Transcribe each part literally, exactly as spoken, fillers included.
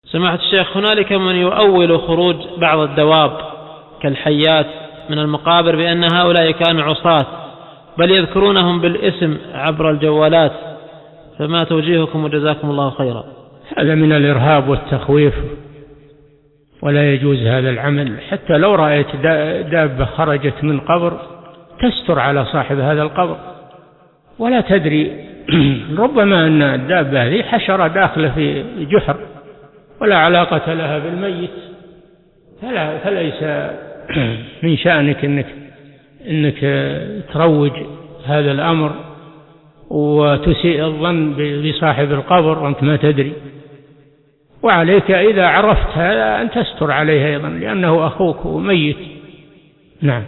سماحة الشيخ، هنالك من يؤول خروج بعض الدواب كالحيات من المقابر بأن هؤلاء كانوا عصاة، بل يذكرونهم بالاسم عبر الجوالات، فما توجيهكم وجزاكم الله خيرا؟ هذا من الإرهاب والتخويف، ولا يجوز هذا العمل. حتى لو رأيت دابة خرجت من قبر تستر على صاحب هذا القبر، ولا تدري ربما أن الدابة هذه حشرة داخلة في جحر ولا علاقة لها بالميت، فلا فليس من شأنك إنك, إنك تروج هذا الأمر وتسيء الظن بصاحب القبر وأنت ما تدري. وعليك إذا عرفت هذا أن تستر عليه أيضا، لأنه أخوك وميت. نعم.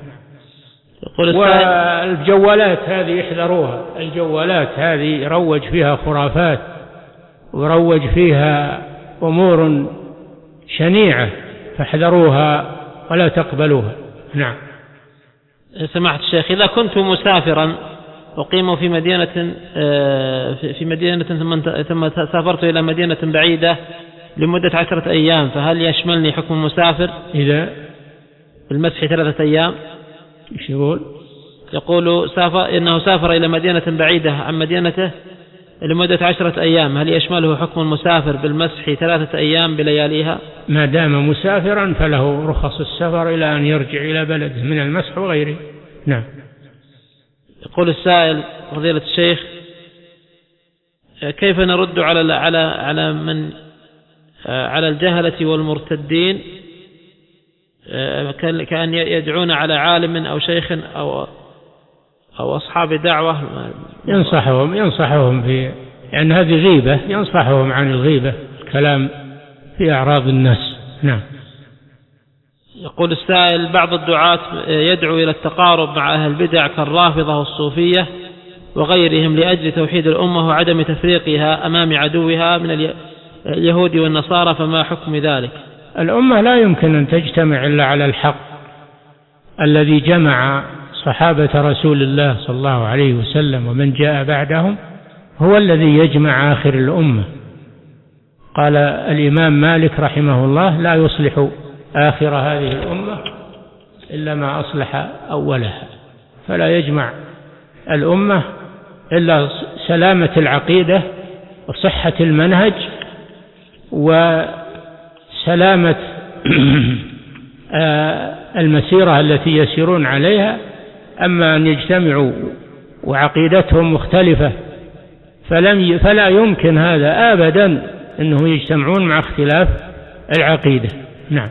والجوالات هذه احذروها، الجوالات هذه يروج فيها خرافات ويروج فيها أمور شنيعة، فاحذروها ولا تقبلوها. نعم. سماحة الشيخ، إذا كنت مسافرا أقيم في مدينة في مدينة ثم سافرت إلى مدينة بعيدة لمدة عشرة أيام، فهل يشملني حكم المسافر إذا بالمسح ثلاثة أيام؟ إيش يقول؟ يقول سافر إنه سافر إلى مدينة بعيدة عن مدينته لمدة عشرة أيام، هل يشمله حكم المسافر بالمسح ثلاثة أيام بلياليها؟ ما دام مسافرا فله رخص السفر إلى أن يرجع إلى بلده من المسح وغيره. نعم. يقول السائل فضيلة الشيخ، كيف نرد على على على من على الجهلة والمرتدين كأن يدعون على عالم أو شيخ أو أو أصحاب دعوة؟ ينصحهم ينصحهم في، يعني هذه غيبة، ينصحهم عن الغيبة، الكلام في أعراض الناس. نعم. يقول السائل، بعض الدعاة يدعو إلى التقارب مع أهل البدع كالرافضة والصوفية وغيرهم لأجل توحيد الأمة وعدم تفريقها أمام عدوها من اليهود والنصارى، فما حكم ذلك؟ الأمة لا يمكن أن تجتمع إلا على الحق الذي جمع صحابة رسول الله صلى الله عليه وسلم ومن جاء بعدهم، هو الذي يجمع آخر الأمة. قال الإمام مالك رحمه الله: لا يصلح آخر هذه الأمة إلا ما أصلح أولها. فلا يجمع الأمة إلا سلامة العقيدة وصحة المنهج وسلامة المسيرة التي يسيرون عليها. أما أن يجتمعوا وعقيدتهم مختلفة فلم فلا يمكن هذا أبدا أنه يجتمعون مع اختلاف العقيدة. نعم.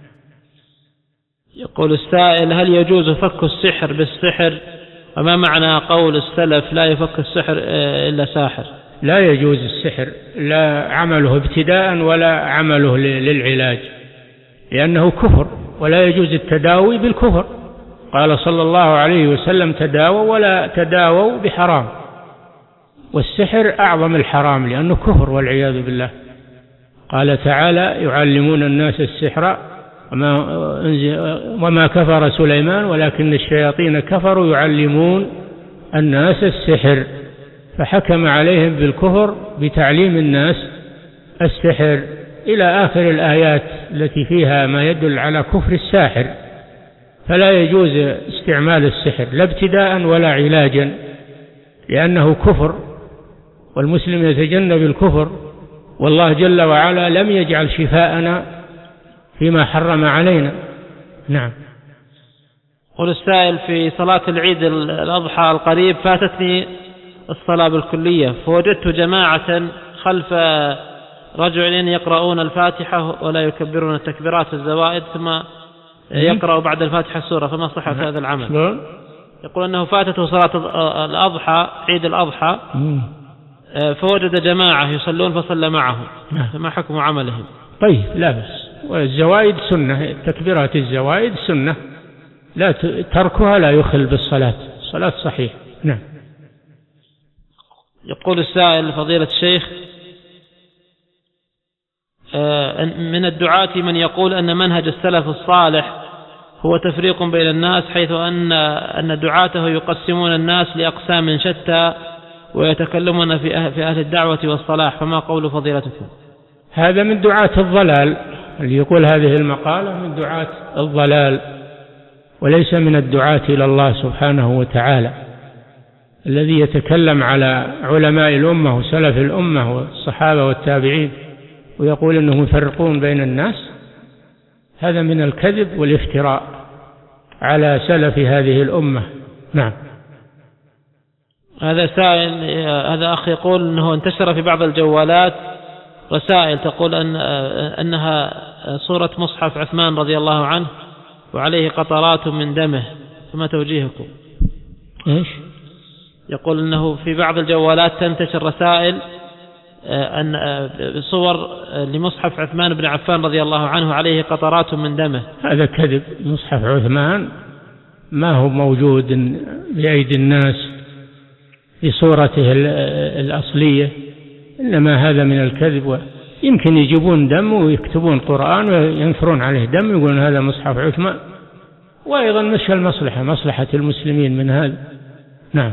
يقول السائل: هل يجوز فك السحر بالسحر؟ وما معنى قول السلف لا يفك السحر إلا ساحر؟ لا يجوز السحر، لا عمله ابتداء ولا عمله للعلاج، لأنه كفر، ولا يجوز التداوي بالكفر. قال صلى الله عليه وسلم: تداووا ولا تداووا بحرام. والسحر أعظم الحرام لأنه كفر والعياذ بالله. قال تعالى: يعلمون الناس السحر وما, وما كفر سليمان ولكن الشياطين كفروا يعلمون الناس السحر، فحكم عليهم بالكفر بتعليم الناس السحر إلى آخر الآيات التي فيها ما يدل على كفر الساحر. فلا يجوز استعمال السحر لا ابتداء ولا علاجا، لأنه كفر، والمسلم يتجنب الكفر. والله جل وعلا لم يجعل شفاءنا فيما حرم علينا. نعم. قل السائل: في صلاة العيد الأضحى القريب فاتتني الصلاة بالكلية، فوجدت جماعة خلف رجل يقرؤون الفاتحة ولا يكبرون التكبيرات الزوائد، ثم يقرأ بعد الفاتحة السورة، فما صحة هذا العمل؟ يقول أنه فاتته صلاة الأضحى عيد الأضحى فوجد جماعة يصلون فصلى معهم، فما حكم عملهم؟ طيب، لا بأس. والزوائد سنة، تكبيرات الزوائد سنة، لا تركها لا يخل بالصلاة، الصلاة صحيح. نعم. يقول السائل: فضيلة الشيخ، من الدعاة من يقول أن منهج السلف الصالح هو تفريق بين الناس، حيث أن أن دعاته يقسمون الناس لأقسام شتى ويتكلمون في أهل الدعوة والصلاح، فما قول فضيلتكم؟ هذا من دعاة الضلال، اللي يقول هذه المقالة من دعاة الضلال وليس من الدعاة إلى الله سبحانه وتعالى. الذي يتكلم على علماء الأمة وسلف الأمة والصحابة والتابعين ويقول أنهم يفرقون بين الناس، هذا من الكذب والافتراء على سلف هذه الأمة. نعم. هذا سائل، هذا أخ يقول أنه انتشر في بعض الجوالات رسائل تقول أن أنها صورة مصحف عثمان رضي الله عنه وعليه قطرات من دمه، فما توجيهكم؟ إيش؟ يقول أنه في بعض الجوالات تنتشر رسائل أن صور لمصحف عثمان بن عفان رضي الله عنه عليه قطرات من دمه. هذا كذب. مصحف عثمان ما هو موجود بأيدي الناس في صورته الأصلية، إنما هذا من الكذب. يمكن يجيبون دم ويكتبون قرآن وينثرون عليه دم يقولون هذا مصحف عثمان، وأيضا مش المصلحة مصلحة المسلمين من هذا. نعم.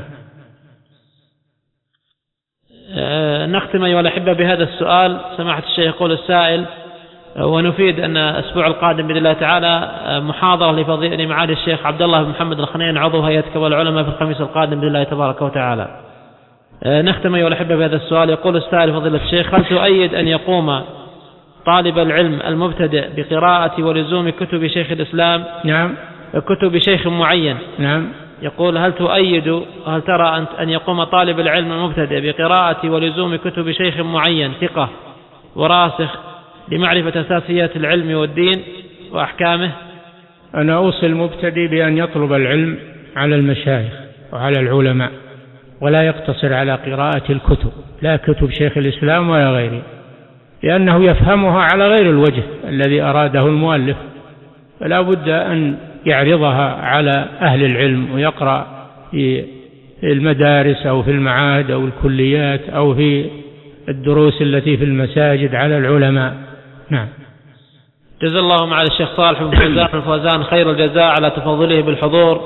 أه نختم أيها الأحبة بهذا السؤال. سماحة الشيخ يقول السائل: ونفيد أن الأسبوع القادم بإذن الله تعالى محاضرة لفضيلة لمعالي الشيخ عبد الله بن محمد الخنين عضو هيئة كبار العلماء في الخميس القادم بإذن الله تبارك وتعالى. أه نختم أيها الأحبة بهذا السؤال. يقول السائل: فضيلة الشيخ، هل تؤيد أن يقوم طالب العلم المبتدئ بقراءة ولزوم كتب شيخ الإسلام؟ نعم. كتب شيخ معين. نعم. يقول: هل تؤيد هل ترى أنت أن يقوم طالب العلم المبتدئ بقراءة ولزوم كتب شيخ معين ثقة وراسخ لمعرفة أساسيات العلم والدين وأحكامه؟ أنا أوصي المبتدئ بأن يطلب العلم على المشايخ وعلى العلماء، ولا يقتصر على قراءة الكتب، لا كتب شيخ الإسلام ولا غيره، لأنه يفهمها على غير الوجه الذي أراده المؤلف، فلا بد أن يعرضها على أهل العلم ويقرأ في المدارس أو في المعاهد أو الكليات أو في الدروس التي في المساجد على العلماء. نعم. جزا الله معالي الشيخ صالح بن فوزان الفوزان خير الجزاء على تفضله بالحضور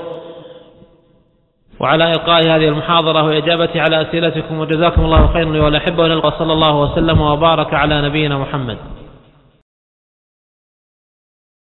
وعلى إلقاء هذه المحاضرة وإجابتي على أسئلتكم، وجزاكم الله خيرا. والأحبة، صلى الله وسلم وبارك على نبينا محمد.